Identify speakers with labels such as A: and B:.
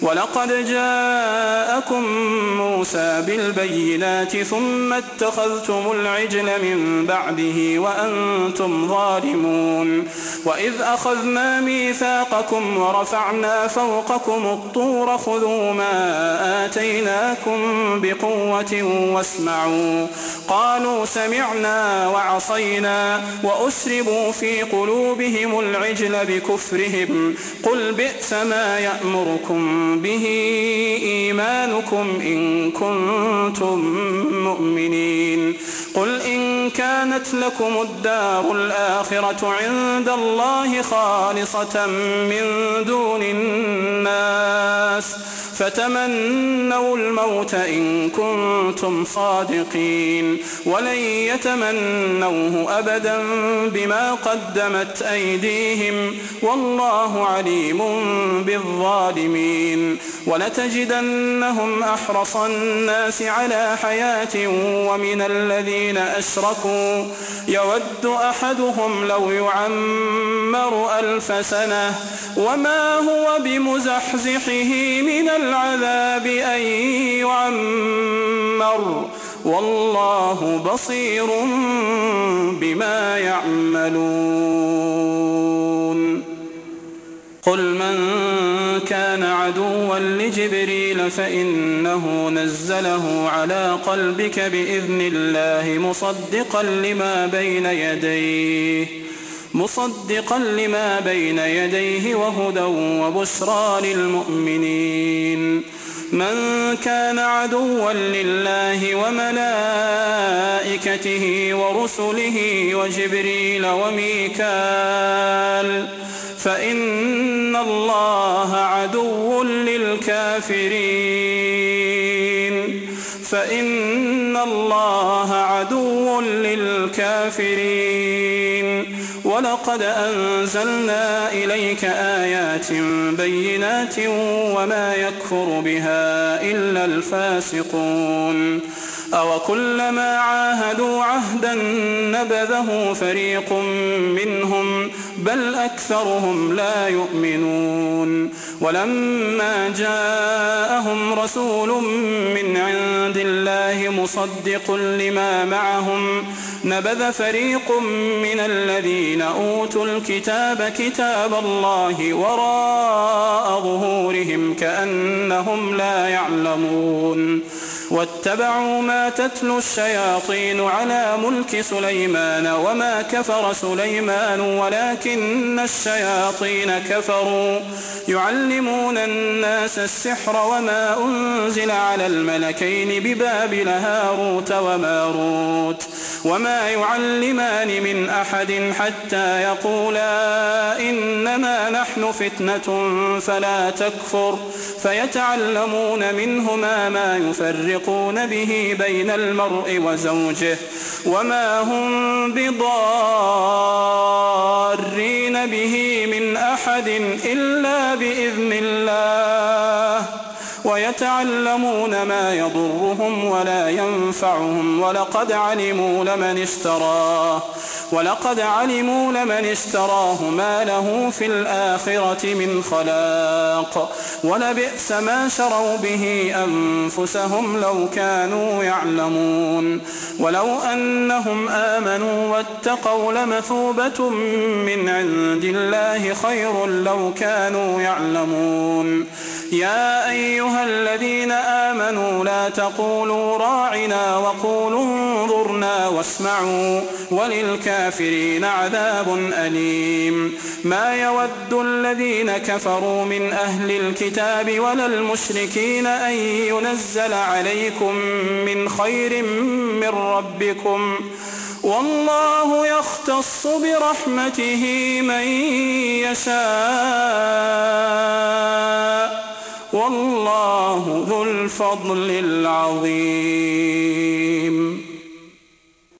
A: ولقد جاءكم موسى بالبينات ثم اتخذتم العجل من بعده وأنتم ظالمون. وإذ أخذنا ميثاقكم ورفعنا فوقكم الطور خذوا ما آتيناكم بقوة واسمعوا. قالوا سمعنا وعصينا وأشربوا في قلوبهم العجل بكفرهم. قل بئس ما يأمركم به إيمانكم إن كنتم مؤمنين. قل إن كانت لكم الدار الآخرة عند الله خالصة من دون الناس فتمنوا الموت إن كنتم صادقين ولن يتمنوه أبدا بما قدمت أيديهم والله عليم بالظالمين. ولتجدنهم أحرص الناس على حياة ومن الذين أشركوا يود أحدهم لو يعمر 1000 سنة وما هو بمزحزحه من العذاب أن يعمر والله بصير بما يعملون. قل من كان عدوا لجبريل فإنه نزله على قلبك بإذن الله مصدقا لما بين يديه وهدى وبشرى للمؤمنين. من كان عدوا لله وملائكته ورسله وجبريل وميكال فإن الله عدو للكافرين. ولقد أنزلنا إليك آيات بينات وما يكفر بها إلا الفاسقون. أوكلما عاهدوا عهدا نبذه فريق منهم بل أكثرهم لا يؤمنون. ولما جاءهم رسول من عند الله مصدق لما معهم نبذ فريق من الذين أوتوا الكتاب كتاب الله وراء ظهورهم كأنهم لا يعلمون. واتبعوا ما تتلو الشياطين على ملك سليمان وما كفر سليمان ولكن الشياطين كفروا يعلمون الناس السحر وما أنزل على الملكين ببابل هاروت وماروت وما يعلمان من أحد حتى يقولا إنما نحن فتنة فلا تكفر فيتعلمون منهما ما يفرقون به بين المرء وزوجه وما هم بضارين به من أحد إلا بإذن الله ويتعلمون ما يضرهم ولا ينفعهم ولقد علموا لمن اشتراه ما له في الآخرة من خلاق ولبئس ما شروا به أنفسهم لو كانوا يعلمون. ولو أنهم آمنوا واتقوا لمثوبة من عند الله خير لو كانوا يعلمون. يا أيها الذين آمنوا لا تقولوا راعنا وقولوا انظرنا واسمعوا وللكافرين عذاب أليم. ما يود الذين كفروا من أهل الكتاب ولا المشركين أن ينزل عليكم من خير من ربكم والله يختص برحمته من يشاء والله ذو الفضل العظيم.